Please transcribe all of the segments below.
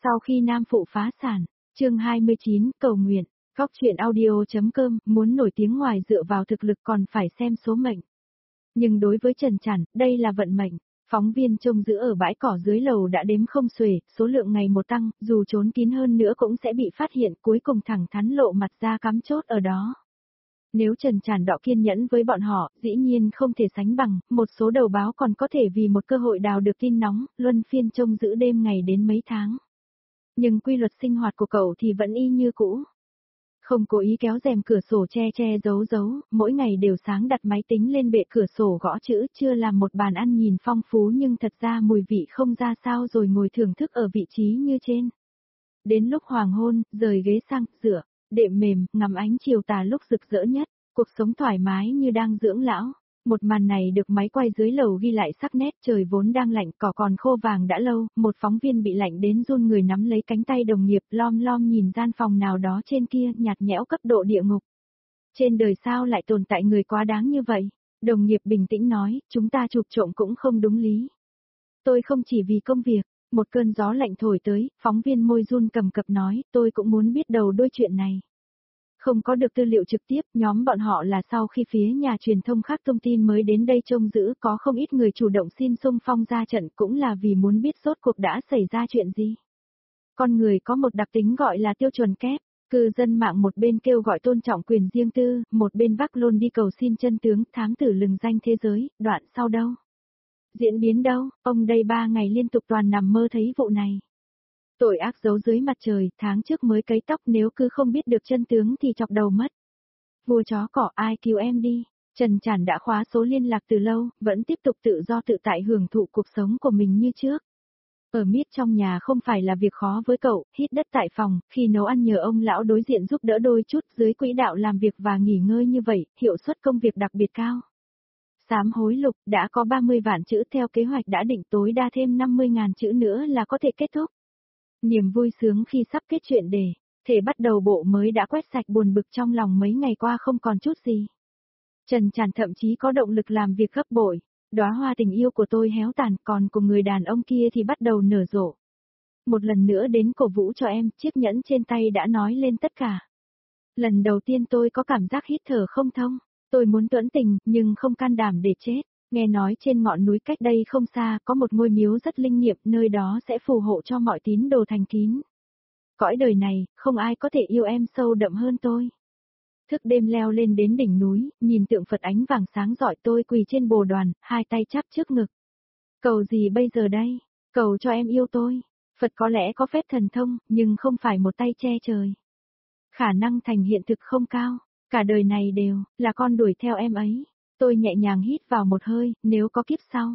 Sau khi nam phụ phá sản, chương 29, cầu nguyện, góc chuyện audio.com, muốn nổi tiếng ngoài dựa vào thực lực còn phải xem số mệnh. Nhưng đối với Trần Chản, đây là vận mệnh. Phóng viên trông giữ ở bãi cỏ dưới lầu đã đếm không xuể, số lượng ngày một tăng, dù trốn kín hơn nữa cũng sẽ bị phát hiện, cuối cùng thẳng thắn lộ mặt ra cắm chốt ở đó. Nếu Trần Chản đọ kiên nhẫn với bọn họ, dĩ nhiên không thể sánh bằng, một số đầu báo còn có thể vì một cơ hội đào được tin nóng, luân phiên trông giữ đêm ngày đến mấy tháng. Nhưng quy luật sinh hoạt của cậu thì vẫn y như cũ. Không cố ý kéo rèm cửa sổ che giấu, mỗi ngày đều sáng đặt máy tính lên bệ cửa sổ gõ chữ, chưa làm một bàn ăn nhìn phong phú nhưng thật ra mùi vị không ra sao rồi ngồi thưởng thức ở vị trí như trên. Đến lúc hoàng hôn, rời ghế sang, rửa, đệm mềm, ngắm ánh chiều tà lúc rực rỡ nhất, cuộc sống thoải mái như đang dưỡng lão. Một màn này được máy quay dưới lầu ghi lại sắc nét, trời vốn đang lạnh, cỏ còn khô vàng đã lâu, một phóng viên bị lạnh đến run người nắm lấy cánh tay đồng nghiệp lom nhìn gian phòng nào đó trên kia, nhạt nhẽo cấp độ địa ngục. Trên đời sao lại tồn tại người quá đáng như vậy? Đồng nghiệp bình tĩnh nói, chúng ta chụp trộm cũng không đúng lý. Tôi không chỉ vì công việc, một cơn gió lạnh thổi tới, phóng viên môi run cầm cập nói, tôi cũng muốn biết đầu đuôi chuyện này. Không có được tư liệu trực tiếp, nhóm bọn họ là sau khi phía nhà truyền thông khác thông tin mới đến đây trông giữ, có không ít người chủ động xin xung phong ra trận cũng là vì muốn biết rốt cuộc đã xảy ra chuyện gì. Con người có một đặc tính gọi là tiêu chuẩn kép, cư dân mạng một bên kêu gọi tôn trọng quyền riêng tư, một bên vác lôn đi cầu xin chân tướng, thám tử lừng danh thế giới, đoạn sau đâu? Diễn biến đâu, ông đây 3 ngày liên tục toàn nằm mơ thấy vụ này. Tội ác giấu dưới mặt trời, tháng trước mới cấy tóc, nếu cứ không biết được chân tướng thì chọc đầu mất. Vua chó cỏ, ai cứu em đi. Trần Chản đã khóa số liên lạc từ lâu, vẫn tiếp tục tự do tự tại hưởng thụ cuộc sống của mình như trước. Ở miết trong nhà không phải là việc khó với cậu, hít đất tại phòng, khi nấu ăn nhờ ông lão đối diện giúp đỡ đôi chút, dưới quỹ đạo làm việc và nghỉ ngơi như vậy, hiệu suất công việc đặc biệt cao. Sám hối lục, đã có 30 vạn chữ theo kế hoạch đã định, tối đa thêm 50.000 chữ nữa là có thể kết thúc. Niềm vui sướng khi sắp kết chuyện để thể bắt đầu bộ mới đã quét sạch buồn bực trong lòng mấy ngày qua không còn chút gì. Trần Chản thậm chí có động lực làm việc gấp bội, đóa hoa tình yêu của tôi héo tàn, còn cùng người đàn ông kia thì bắt đầu nở rộ. Một lần nữa đến cổ vũ cho em, chiếc nhẫn trên tay đã nói lên tất cả. Lần đầu tiên tôi có cảm giác hít thở không thông, tôi muốn tuẫn tình, nhưng không can đảm để chết. Nghe nói trên ngọn núi cách đây không xa có một ngôi miếu rất linh nghiệm, nơi đó sẽ phù hộ cho mọi tín đồ thành tín. Cõi đời này, không ai có thể yêu em sâu đậm hơn tôi. Thức đêm leo lên đến đỉnh núi, nhìn tượng Phật ánh vàng sáng rọi, tôi quỳ trên bồ đoàn, hai tay chắp trước ngực. Cầu gì bây giờ đây? Cầu cho em yêu tôi. Phật có lẽ có phép thần thông, nhưng không phải một tay che trời. Khả năng thành hiện thực không cao, cả đời này đều là con đuổi theo em ấy. Tôi nhẹ nhàng hít vào một hơi, nếu có kiếp sau.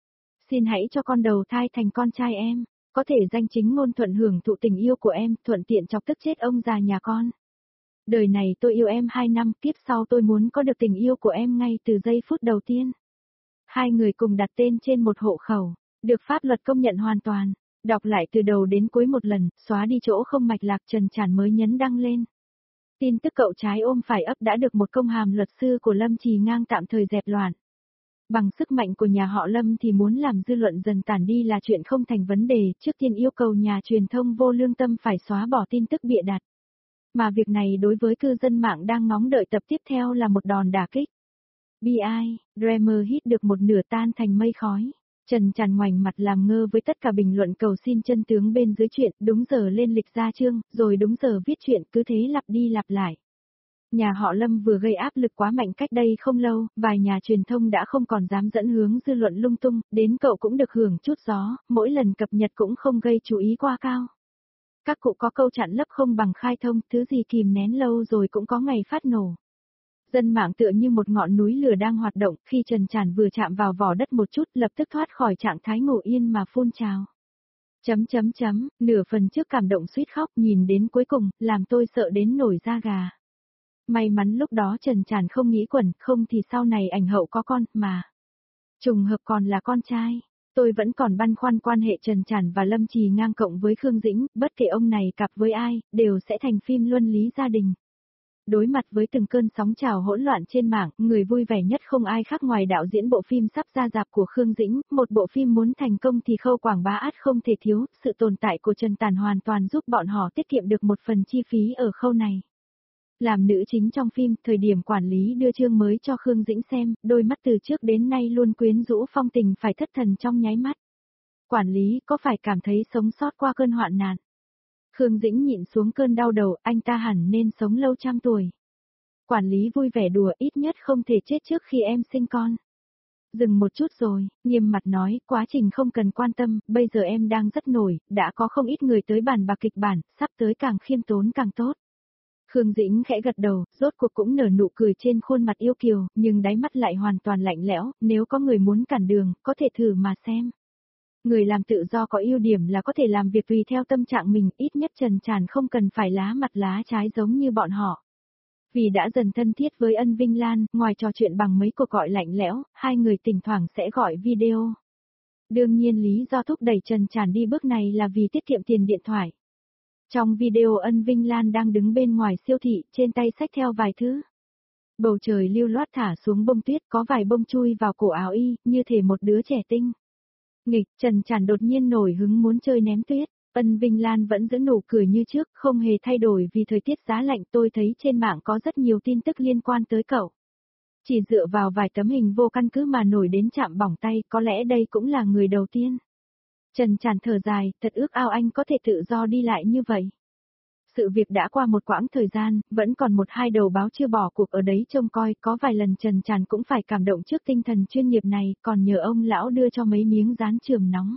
Xin hãy cho con đầu thai thành con trai em, có thể danh chính ngôn thuận hưởng thụ tình yêu của em, thuận tiện chọc tức chết ông già nhà con. Đời này tôi yêu em 2 năm, kiếp sau tôi muốn có được tình yêu của em ngay từ giây phút đầu tiên. Hai người cùng đặt tên trên một hộ khẩu, được pháp luật công nhận hoàn toàn. Đọc lại từ đầu đến cuối một lần, xóa đi chỗ không mạch lạc, Trần Chản mới nhấn đăng lên. Tin tức cậu trái ôm phải ấp đã được một công hàm luật sư của Lâm Trì Ngang tạm thời dẹp loạn. Bằng sức mạnh của nhà họ Lâm thì muốn làm dư luận dần tản đi là chuyện không thành vấn đề, trước tiên yêu cầu nhà truyền thông vô lương tâm phải xóa bỏ tin tức bịa đặt. Mà việc này đối với cư dân mạng đang ngóng đợi tập tiếp theo là một đòn đả kích. Bi-ai, Dreamer hít được một nửa tan thành mây khói. Trần Chản ngoảnh mặt làm ngơ với tất cả bình luận cầu xin chân tướng bên dưới chuyện, đúng giờ lên lịch ra chương, rồi đúng giờ viết chuyện, cứ thế lặp đi lặp lại. Nhà họ Lâm vừa gây áp lực quá mạnh cách đây không lâu, vài nhà truyền thông đã không còn dám dẫn hướng dư luận lung tung, đến cậu cũng được hưởng chút gió, mỗi lần cập nhật cũng không gây chú ý quá cao. Các cụ có câu chặn lấp không bằng khai thông, thứ gì kìm nén lâu rồi cũng có ngày phát nổ. Dân mạng tựa như một ngọn núi lửa đang hoạt động, khi Trần Chản vừa chạm vào vỏ đất một chút lập tức thoát khỏi trạng thái ngủ yên mà phun trào. Nửa phần trước cảm động suýt khóc, nhìn đến cuối cùng, làm tôi sợ đến nổi da gà. May mắn lúc đó Trần Chản không nghĩ quẩn, không thì sau này ảnh hậu có con, mà. Trùng hợp còn là con trai. Tôi vẫn còn băn khoăn quan hệ Trần Chản và Lâm Trì Ngang cộng với Khương Dĩnh, bất kể ông này cặp với ai, đều sẽ thành phim luân lý gia đình. Đối mặt với từng cơn sóng trào hỗn loạn trên mạng, người vui vẻ nhất không ai khác ngoài đạo diễn bộ phim sắp ra rạp của Khương Dĩnh, một bộ phim muốn thành công thì khâu quảng bá ắt không thể thiếu, sự tồn tại của Trần Tàn hoàn toàn giúp bọn họ tiết kiệm được một phần chi phí ở khâu này. Làm nữ chính trong phim, thời điểm quản lý đưa chương mới cho Khương Dĩnh xem, đôi mắt từ trước đến nay luôn quyến rũ phong tình phải thất thần trong nháy mắt. Quản lý có phải cảm thấy sống sót qua cơn hoạn nạn? Khương Dĩnh nhịn xuống cơn đau đầu, anh ta hẳn nên sống lâu trăm tuổi. Quản lý vui vẻ đùa, ít nhất không thể chết trước khi em sinh con. Dừng một chút rồi, nghiêm mặt nói, quá trình không cần quan tâm, bây giờ em đang rất nổi, đã có không ít người tới bàn bạc kịch bản, sắp tới càng khiêm tốn càng tốt. Khương Dĩnh khẽ gật đầu, rốt cuộc cũng nở nụ cười trên khuôn mặt yêu kiều, nhưng đáy mắt lại hoàn toàn lạnh lẽo, nếu có người muốn cản đường, có thể thử mà xem. Người làm tự do có ưu điểm là có thể làm việc tùy theo tâm trạng mình, ít nhất Trần Tràn không cần phải lá mặt lá trái giống như bọn họ. Vì đã dần thân thiết với Ân Vinh Lan, ngoài trò chuyện bằng mấy cuộc gọi lạnh lẽo, hai người thỉnh thoảng sẽ gọi video. Đương nhiên lý do thúc đẩy Trần Tràn đi bước này là vì tiết kiệm tiền điện thoại. Trong video Ân Vinh Lan đang đứng bên ngoài siêu thị, trên tay xách theo vài thứ. Bầu trời lưu loát thả xuống bông tuyết, có vài bông chui vào cổ áo y, như thể một đứa trẻ tinh. Nghịch, Trần Tràn đột nhiên nổi hứng muốn chơi ném tuyết. Ân Vinh Lan vẫn giữ nụ cười như trước, không hề thay đổi vì thời tiết giá lạnh. Tôi thấy trên mạng có rất nhiều tin tức liên quan tới cậu. Chỉ dựa vào vài tấm hình vô căn cứ mà nổi đến chạm bỏng tay, có lẽ đây cũng là người đầu tiên. Trần Tràn thở dài, thật ước ao anh có thể tự do đi lại như vậy. Sự việc đã qua một quãng thời gian, vẫn còn một hai đầu báo chưa bỏ cuộc ở đấy trông coi, có vài lần Trần Tràn cũng phải cảm động trước tinh thần chuyên nghiệp này, còn nhờ ông lão đưa cho mấy miếng rán trường nóng.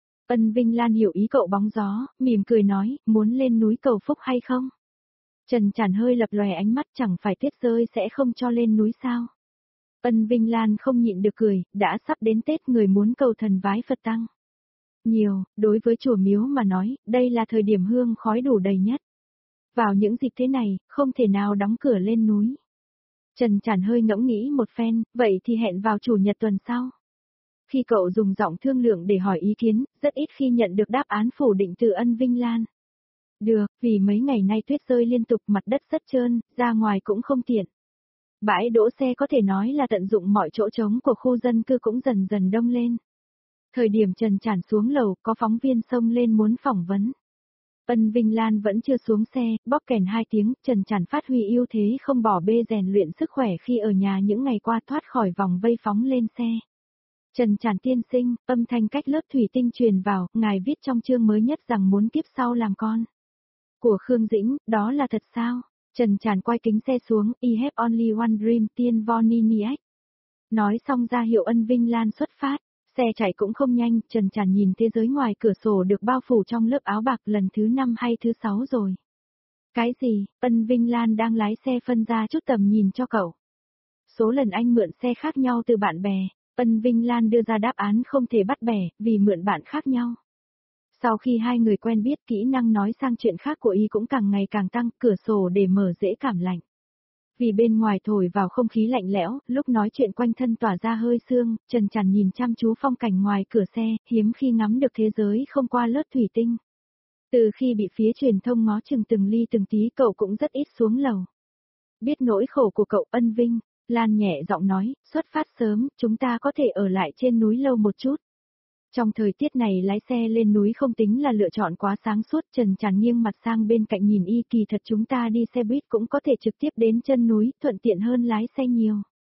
Ân Vinh Lan hiểu ý cậu bóng gió, mỉm cười nói, muốn lên núi cầu phúc hay không? Trần Tràn hơi lập lòe ánh mắt, chẳng phải tuyết rơi sẽ không cho lên núi sao? Ân Vinh Lan không nhịn được cười, đã sắp đến Tết người muốn cầu thần vái Phật tăng. Nhiều, đối với chùa miếu mà nói, đây là thời điểm hương khói đủ đầy nhất. Vào những dịp thế này, không thể nào đóng cửa lên núi. Trần Tràn hơi ngẫm nghĩ một phen, vậy thì hẹn vào chủ nhật tuần sau. Khi cậu dùng giọng thương lượng để hỏi ý kiến, rất ít khi nhận được đáp án phủ định từ Ân Vinh Lan. Được, vì mấy ngày nay tuyết rơi liên tục, mặt đất rất trơn, ra ngoài cũng không tiện. Bãi đỗ xe có thể nói là tận dụng mọi chỗ trống của khu dân cư cũng dần dần đông lên. Thời điểm Trần Tràn xuống lầu, có phóng viên xông lên muốn phỏng vấn. Ân Vinh Lan vẫn chưa xuống xe, bóp kèn 2 tiếng, Trần Tràn phát huy ưu thế không bỏ bê rèn luyện sức khỏe khi ở nhà những ngày qua, thoát khỏi vòng vây phóng lên xe. Trần Tràn tiên sinh, âm thanh cách lớp thủy tinh truyền vào, ngài viết trong chương mới nhất rằng muốn kiếp sau làm con. Của Khương Dĩnh, đó là thật sao? Trần Tràn quay kính xe xuống, I have only one dream, Tiên Voniniac. Nói xong ra hiệu Ân Vinh Lan xuất phát. Xe chạy cũng không nhanh, Trần Tràn nhìn thế giới ngoài cửa sổ được bao phủ trong lớp áo bạc lần thứ 5 hay thứ 6 rồi. Cái gì? Ân Vinh Lan đang lái xe phân ra chút tầm nhìn cho cậu. Số lần anh mượn xe khác nhau từ bạn bè, Ân Vinh Lan đưa ra đáp án không thể bắt bẻ, vì mượn bạn khác nhau. Sau khi hai người quen biết, kỹ năng nói sang chuyện khác của y cũng càng ngày càng tăng, cửa sổ để mở dễ cảm lạnh. Vì bên ngoài thổi vào không khí lạnh lẽo, lúc nói chuyện quanh thân tỏa ra hơi sương, Trần Tràn nhìn chăm chú phong cảnh ngoài cửa xe, hiếm khi ngắm được thế giới không qua lớp thủy tinh. Từ khi bị phía truyền thông ngó chừng từng ly từng tí, cậu cũng rất ít xuống lầu. Biết nỗi khổ của cậu, Ân Vinh Lan nhẹ giọng nói, xuất phát sớm, chúng ta có thể ở lại trên núi lâu một chút. Trong thời tiết này lái xe lên núi không tính là lựa chọn quá sáng suốt. Trần Tràn nghiêng mặt sang bên cạnh nhìn y, kỳ thật chúng ta đi xe buýt cũng có thể trực tiếp đến chân núi, thuận tiện hơn lái xe nhiều.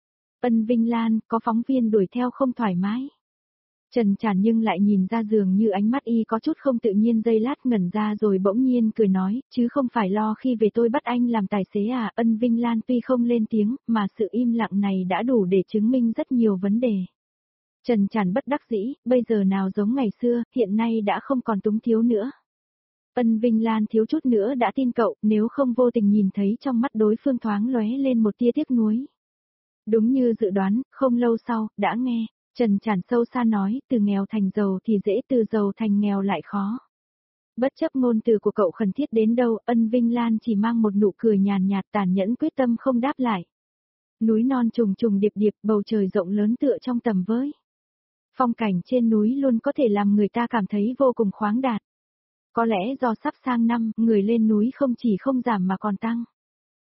Ân Vinh Lan, có phóng viên đuổi theo không thoải mái. Trần Tràn nhưng lại nhìn ra dường như ánh mắt y có chút không tự nhiên, giây lát ngẩn ra rồi bỗng nhiên cười nói, chứ không phải lo khi về tôi bắt anh làm tài xế à? Ân Vinh Lan tuy không lên tiếng, mà sự im lặng này đã đủ để chứng minh rất nhiều vấn đề. Trần Tràn bất đắc dĩ, bây giờ nào giống ngày xưa, hiện nay đã không còn túng thiếu nữa. Ân Vinh Lan thiếu chút nữa đã tin cậu, nếu không vô tình nhìn thấy trong mắt đối phương thoáng lóe lên một tia tiếc nuối. Đúng như dự đoán, không lâu sau, đã nghe, Trần Tràn sâu xa nói, từ nghèo thành giàu thì dễ, từ giàu thành nghèo lại khó. Bất chấp ngôn từ của cậu khẩn thiết đến đâu, Ân Vinh Lan chỉ mang một nụ cười nhàn nhạt, tàn nhẫn quyết tâm không đáp lại. Núi non trùng trùng điệp điệp, bầu trời rộng lớn tựa trong tầm với. Phong cảnh trên núi luôn có thể làm người ta cảm thấy vô cùng khoáng đạt. Có lẽ do sắp sang năm, người lên núi không chỉ không giảm mà còn tăng.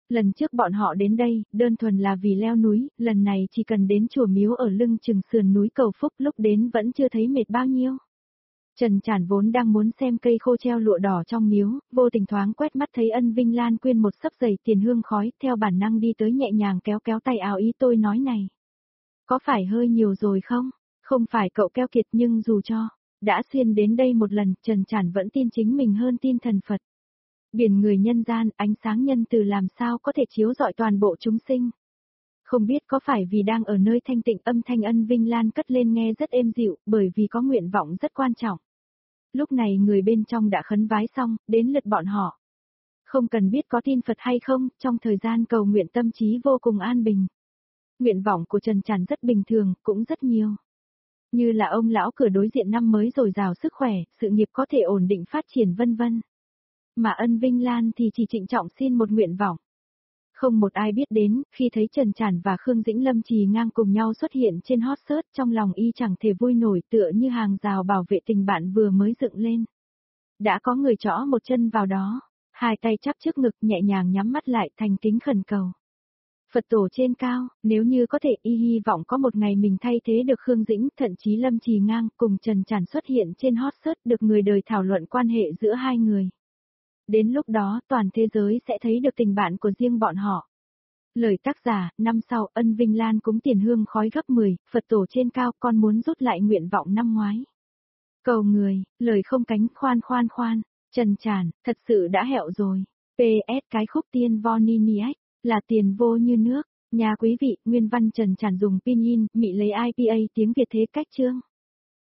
Lần trước bọn họ đến đây, đơn thuần là vì leo núi, lần này chỉ cần đến chùa miếu ở lưng chừng sườn núi cầu phúc, lúc đến vẫn chưa thấy mệt bao nhiêu. Trần Chản vốn đang muốn xem cây khô treo lụa đỏ trong miếu, vô tình thoáng quét mắt thấy Ân Vinh Lan quyên một xấp giày tiền hương khói, theo bản năng đi tới nhẹ nhàng kéo kéo tay áo ý tôi nói này. Có phải hơi nhiều rồi không? Không phải cậu keo kiệt nhưng dù cho, đã xuyên đến đây một lần, Trần Chản vẫn tin chính mình hơn tin thần Phật. Biển người nhân gian, ánh sáng nhân từ làm sao có thể chiếu rọi toàn bộ chúng sinh. Không biết có phải vì đang ở nơi thanh tịnh, âm thanh Ân Vinh Lan cất lên nghe rất êm dịu, bởi vì có nguyện vọng rất quan trọng. Lúc này người bên trong đã khấn vái xong, đến lượt bọn họ. Không cần biết có tin Phật hay không, trong thời gian cầu nguyện tâm trí vô cùng an bình. Nguyện vọng của Trần Chản rất bình thường, cũng rất nhiều. Như là ông lão cửa đối diện năm mới dồi dào sức khỏe, sự nghiệp có thể ổn định phát triển vân vân. Mà Ân Vinh Lan thì chỉ trịnh trọng xin một nguyện vọng. Không một ai biết đến, khi thấy Trần Chản và Khương Dĩnh Lâm trì ngang cùng nhau xuất hiện trên hot search, trong lòng y chẳng thể vui nổi, tựa như hàng rào bảo vệ tình bạn vừa mới dựng lên. Đã có người trõ một chân vào đó, hai tay chắp trước ngực nhẹ nhàng nhắm mắt lại thành kính khẩn cầu. Phật tổ trên cao, nếu như có thể y hy vọng có một ngày mình thay thế được Khương Dĩnh, thậm chí Lâm trì ngang cùng Trần Chản xuất hiện trên hot search, được người đời thảo luận quan hệ giữa hai người. Đến lúc đó toàn thế giới sẽ thấy được tình bạn của riêng bọn họ. Lời tác giả, năm sau Ân Vinh Lan cúng tiền hương khói gấp 10, Phật tổ trên cao con muốn rút lại nguyện vọng năm ngoái. Cầu người, lời không cánh khoan, Trần Chản, thật sự đã hẹo rồi. PS cái khúc tiên vo ni ni ách, là tiền vô như nước. Nhà quý vị, nguyên văn Trần Chản dùng pinyin, mị lấy IPA tiếng Việt thế cách chương.